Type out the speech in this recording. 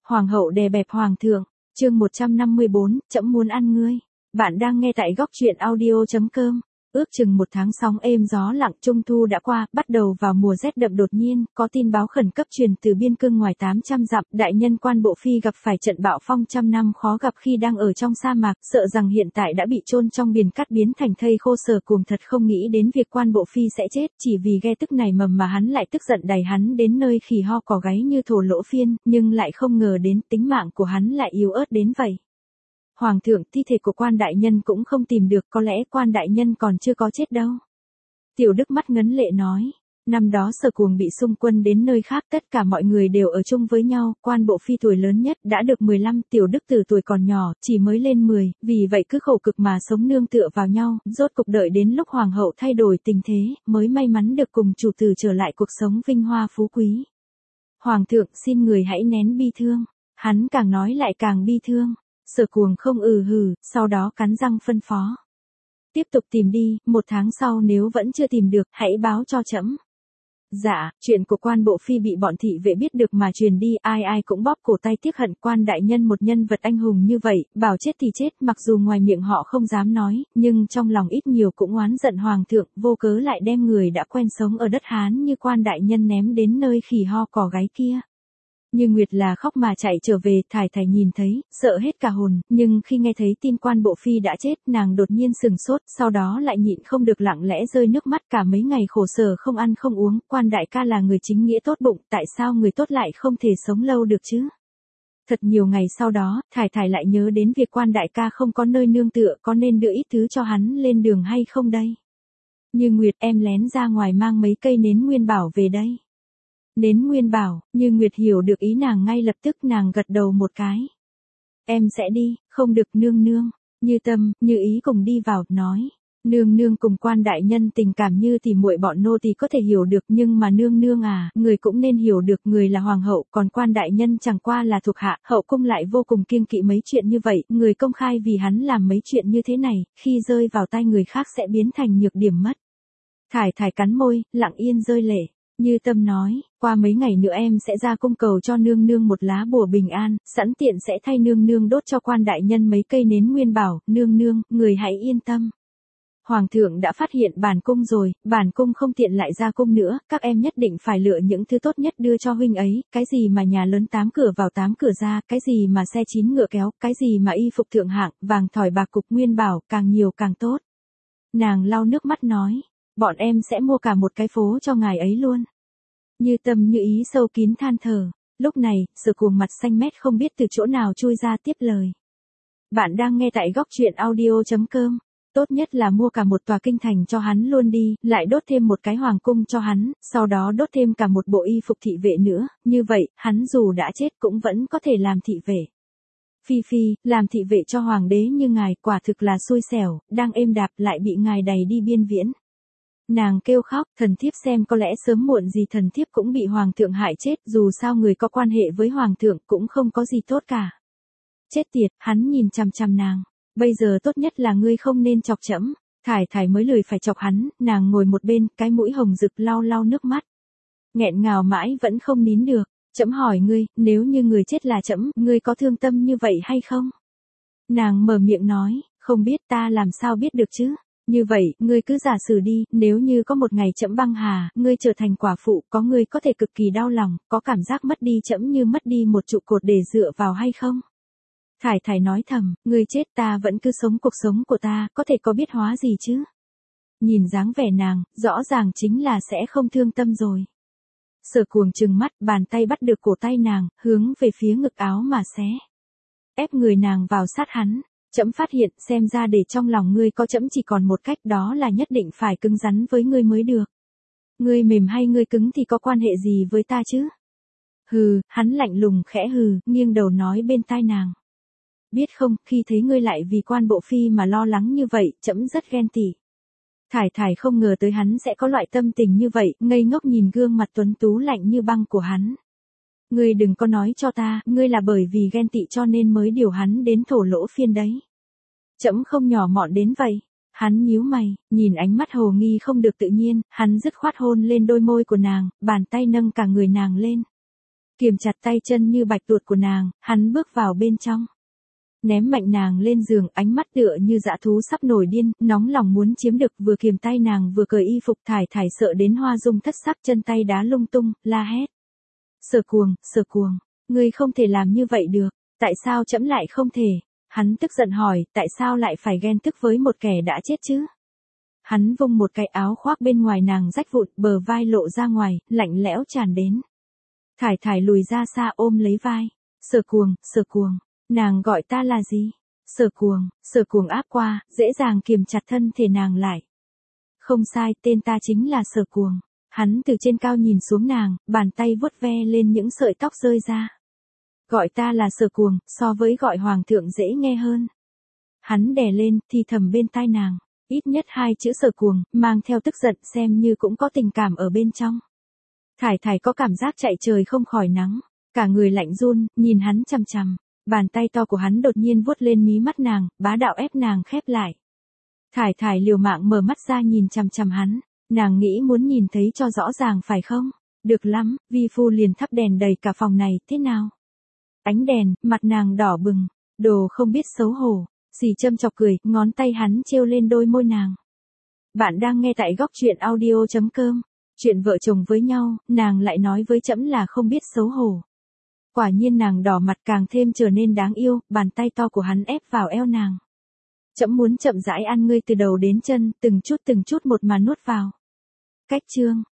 Hoàng hậu đè bẹp hoàng thượng, chương 154, trẫm muốn ăn ngươi. Bạn đang nghe tại góc truyện audio.com. Ước chừng một tháng sóng êm gió lặng, trung thu đã qua, bắt đầu vào mùa rét đậm đột nhiên, có tin báo khẩn cấp truyền từ biên cương ngoài 800 dặm, đại nhân Quan Bộ Phi gặp phải trận bạo phong trăm năm khó gặp khi đang ở trong sa mạc, sợ rằng hiện tại đã bị chôn trong biển cát biến thành thây khô. Sở Cuồng thật không nghĩ đến việc Quan Bộ Phi sẽ chết, chỉ vì ghe tức này mầm mà hắn lại tức giận đẩy hắn đến nơi khỉ ho cò gáy như thổ lỗ phiên, nhưng lại không ngờ đến tính mạng của hắn lại yếu ớt đến vậy. Hoàng thượng, thi thể của Quan đại nhân cũng không tìm được, có lẽ Quan đại nhân còn chưa có chết đâu. Tiểu Đức mắt ngấn lệ nói, năm đó Sở Cuồng bị xung quân đến nơi khác, tất cả mọi người đều ở chung với nhau, Quan Bộ Phi tuổi lớn nhất đã được 15, Tiểu Đức từ tuổi còn nhỏ, chỉ mới lên 10, vì vậy cứ khổ cực mà sống nương tựa vào nhau, rốt cục đợi đến lúc Hoàng hậu thay đổi tình thế, mới may mắn được cùng chủ tử trở lại cuộc sống vinh hoa phú quý. Hoàng thượng, xin người hãy nén bi thương. Hắn càng nói lại càng bi thương. Sở Cuồng không hừ, sau đó cắn răng phân phó. Tiếp tục tìm đi, 1 tháng sau nếu vẫn chưa tìm được, hãy báo cho trẫm. Dạ, chuyện của Quan Bộ Phi bị bọn thị vệ biết được mà truyền đi, ai ai cũng bóp cổ tay tiếc hận. Quan đại nhân một nhân vật anh hùng như vậy, bảo chết thì chết, mặc dù ngoài miệng họ không dám nói, nhưng trong lòng ít nhiều cũng oán giận hoàng thượng, vô cớ lại đem người đã quen sống ở đất Hán như Quan đại nhân ném đến nơi khỉ ho cò gáy kia. Như Nguyệt là khóc mà chạy trở về, Thải Thải nhìn thấy, sợ hết cả hồn, nhưng khi nghe thấy tin Quan Bộ Phi đã chết, nàng đột nhiên sừng sốt, sau đó lại nhịn không được lặng lẽ rơi nước mắt. Cả mấy ngày khổ sở không ăn không uống, Quan đại ca là người chính nghĩa tốt bụng, tại sao người tốt lại không thể sống lâu được chứ? Thật nhiều ngày sau đó, Thải Thải lại nhớ đến việc Quan đại ca không có nơi nương tựa, có nên đưa ít thứ cho hắn lên đường hay không đây? Như Nguyệt, em lén ra ngoài mang mấy cây nến nguyên bảo về đây. Nến nguyên bảo, Như Nguyệt hiểu được ý nàng ngay lập tức, nàng gật đầu một cái. Em sẽ đi, không được nương nương. Như Tâm, Như Ý cùng đi vào, nói. Nương nương cùng Quan đại nhân tình cảm như tỉ muội bọn nô tỳ có thể hiểu được, nhưng mà nương nương à, người cũng nên hiểu được, người là hoàng hậu, còn Quan đại nhân chẳng qua là thuộc hạ, hậu cung lại vô cùng kiêng kỵ mấy chuyện như vậy, người công khai vì hắn làm mấy chuyện như thế này, khi rơi vào tay người khác sẽ biến thành nhược điểm mất. Thải Thải cắn môi, lặng yên rơi lệ. Như Tâm nói, qua mấy ngày nữa em sẽ ra cung cầu cho nương nương một lá bùa bình an, sẵn tiện sẽ thay nương nương đốt cho Quan đại nhân mấy cây nến nguyên bảo, nương nương, người hãy yên tâm. Hoàng thượng đã phát hiện bản cung rồi, bản cung không tiện lại ra cung nữa, các em nhất định phải lựa những thứ tốt nhất đưa cho huynh ấy, cái gì mà nhà lớn 8 cửa vào 8 cửa ra, cái gì mà xe 9 ngựa kéo, cái gì mà y phục thượng hạng, vàng thỏi bạc cục nguyên bảo, càng nhiều càng tốt. Nàng lau nước mắt nói. Bọn em sẽ mua cả một cái phố cho ngài ấy luôn. Như Tâm Như Ý sâu kín than thở. Lúc này, Sở Cuồng mặt xanh mét không biết từ chỗ nào chui ra tiếp lời. Bạn đang nghe tại góc truyện audio.com. Tốt nhất là mua cả một tòa kinh thành cho hắn luôn đi, lại đốt thêm một cái hoàng cung cho hắn, sau đó đốt thêm cả một bộ y phục thị vệ nữa, như vậy, hắn dù đã chết cũng vẫn có thể làm thị vệ. Phi Phi, làm thị vệ cho hoàng đế như ngài quả thực là xui xẻo, đang êm đạp lại bị ngài đày đi biên viễn. Nàng kêu khóc, thần thiếp xem có lẽ sớm muộn gì thần thiếp cũng bị hoàng thượng hại chết, dù sao người có quan hệ với hoàng thượng cũng không có gì tốt cả. Chết tiệt, hắn nhìn chằm chằm nàng, bây giờ tốt nhất là ngươi không nên chọc trẫm. Thải Thải mới lười phải chọc hắn, nàng ngồi một bên, cái mũi hồng rực lau lau nước mắt. Nghẹn ngào mãi vẫn không nín được, trẫm hỏi ngươi, nếu như người chết là trẫm, ngươi có thương tâm như vậy hay không? Nàng mở miệng nói, không biết, ta làm sao biết được chứ? Như vậy, ngươi cứ giả sử đi, nếu như có một ngày trẫm băng hà, ngươi trở thành quả phụ, có ngươi có thể cực kỳ đau lòng, có cảm giác mất đi trẫm như mất đi một trụ cột để dựa vào hay không? Thải Thải nói thầm, ngươi chết ta vẫn cứ sống cuộc sống của ta, có thể có biết hóa gì chứ? Nhìn dáng vẻ nàng, rõ ràng chính là sẽ không thương tâm rồi. Sở Cuồng trừng mắt, bàn tay bắt được cổ tay nàng, hướng về phía ngực áo mà xé. Ép người nàng vào sát hắn. Trẫm phát hiện, xem ra để trong lòng ngươi có trẫm chỉ còn một cách, đó là nhất định phải cứng rắn với ngươi mới được. Ngươi mềm hay ngươi cứng thì có quan hệ gì với ta chứ? Hừ, hắn lạnh lùng khẽ hừ, nghiêng đầu nói bên tai nàng. Biết không, khi thấy ngươi lại vì Quan Bộ Phi mà lo lắng như vậy, trẫm rất ghen tị. Thải Thải không ngờ tới hắn sẽ có loại tâm tình như vậy, ngây ngốc nhìn gương mặt tuấn tú lạnh như băng của hắn. Ngươi đừng có nói cho ta, ngươi là bởi vì ghen tị cho nên mới điều hắn đến thổ lỗ phiên đấy. Trẫm không nhỏ mọn đến vậy. Hắn nhíu mày, nhìn ánh mắt hồ nghi không được tự nhiên, hắn dứt khoát hôn lên đôi môi của nàng, bàn tay nâng cả người nàng lên. Kiềm chặt tay chân như bạch tuột của nàng, hắn bước vào bên trong. Ném mạnh nàng lên giường, ánh mắt tựa như dã thú sắp nổi điên, nóng lòng muốn chiếm được, vừa kiềm tay nàng vừa cởi y phục. Thải Thải sợ đến hoa dung thất sắc, chân tay đá lung tung, la hét. Sở cuồng, ngươi không thể làm như vậy được, tại sao trẫm lại không thể? Hắn tức giận hỏi, tại sao lại phải ghen tức với một kẻ đã chết chứ? Hắn vung một cái áo khoác bên ngoài nàng rách vụn, bờ vai lộ ra ngoài, lạnh lẽo tràn đến. Thải Thải lùi ra xa ôm lấy vai. Sở cuồng, nàng gọi ta là gì? Sở cuồng áp qua, dễ dàng kiềm chặt thân thể nàng lại. Không sai, tên ta chính là Sở cuồng. Hắn từ trên cao nhìn xuống nàng, bàn tay vuốt ve lên những sợi tóc rơi ra. Gọi ta là Sở cuồng, so với gọi hoàng thượng dễ nghe hơn. Hắn đè lên, thì thầm bên tai nàng. Ít nhất 2 chữ Sở cuồng, mang theo tức giận, xem như cũng có tình cảm ở bên trong. Thải Thải có cảm giác chạy trời không khỏi nắng, cả người lạnh run, nhìn hắn chằm chằm. Bàn tay to của hắn đột nhiên vuốt lên mí mắt nàng, bá đạo ép nàng khép lại. Thải Thải liều mạng mở mắt ra nhìn chằm chằm hắn, nàng nghĩ muốn nhìn thấy cho rõ ràng phải không? Được lắm, vi phu liền thắp đèn đầy cả phòng này, thế nào? Ánh đèn, mặt nàng đỏ bừng, đồ không biết xấu hổ, xì châm chọc cười, ngón tay hắn trêu lên đôi môi nàng. Bạn đang nghe tại góc truyện audio.com. Chuyện vợ chồng với nhau, nàng lại nói với trẫm là không biết xấu hổ. Quả nhiên nàng đỏ mặt càng thêm trở nên đáng yêu, bàn tay to của hắn ép vào eo nàng. Trẫm muốn chậm rãi ăn ngươi từ đầu đến chân, từng chút một mà nuốt vào. Cách chương